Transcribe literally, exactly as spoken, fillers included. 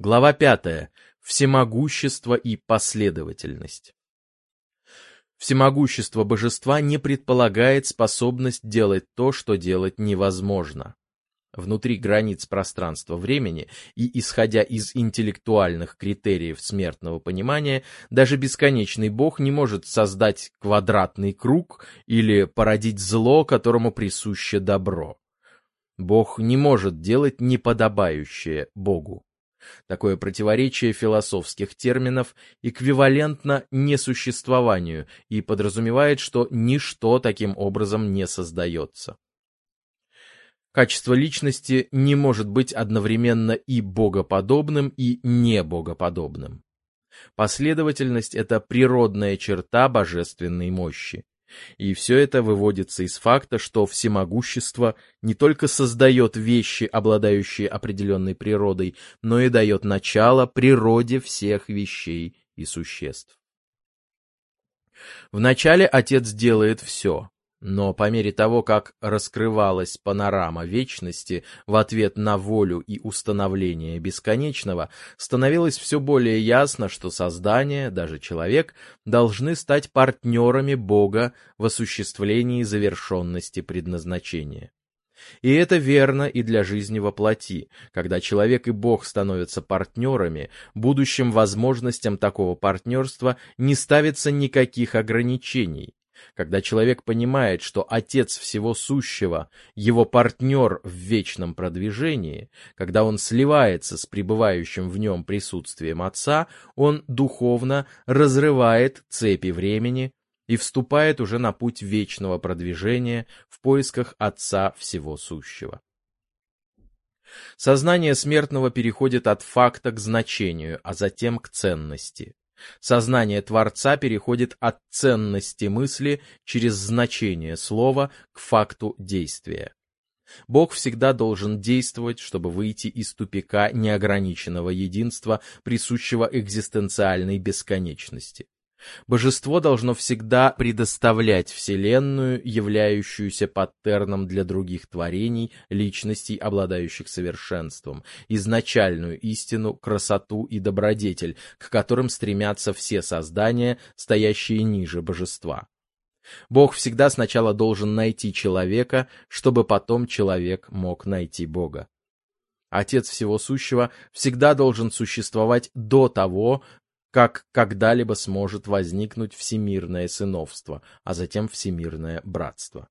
Глава пятая. Всемогущество и последовательность. Всемогущество божества не предполагает способность делать то, что делать невозможно. Внутри границ пространства-времени и исходя из интеллектуальных критериев смертного понимания, даже бесконечный Бог не может создать квадратный круг или породить зло, которому присуще добро. Бог не может делать неподобающее Богу. Такое противоречие философских терминов эквивалентно несуществованию и подразумевает, что ничто таким образом не создается. Качество личности не может быть одновременно и богоподобным, и небогоподобным. Последовательность — это природная черта божественной мощи. И все это выводится из факта, что всемогущество не только создает вещи, обладающие определенной природой, но и дает начало природе всех вещей и существ. Вначале Отец делает все, но по мере того, как раскрывалась панорама вечности в ответ на волю и установление бесконечного, становилось все более ясно, что создание, даже человек, должны стать партнерами Бога в осуществлении завершенности предназначения. И это верно и для жизни во плоти. Когда человек и Бог становятся партнерами, будущим возможностям такого партнерства не ставится никаких ограничений. Когда человек понимает, что Отец Всего Сущего — его партнер в вечном продвижении, когда он сливается с пребывающим в нем присутствием Отца, он духовно разрывает цепи времени и вступает уже на путь вечного продвижения в поисках Отца Всего Сущего. Сознание смертного переходит от факта к значению, а затем к ценности. Сознание Творца переходит от ценности мысли через значение слова к факту действия. Бог всегда должен действовать, чтобы выйти из тупика неограниченного единства, присущего экзистенциальной бесконечности. Божество должно всегда предоставлять Вселенную, являющуюся паттерном для других творений, личностей, обладающих совершенством, изначальную истину, красоту и добродетель, к которым стремятся все создания, стоящие ниже божества. Бог всегда сначала должен найти человека, чтобы потом человек мог найти Бога. Отец Всего Сущего всегда должен существовать до того, как когда-либо сможет возникнуть всемирное сыновство, а затем всемирное братство.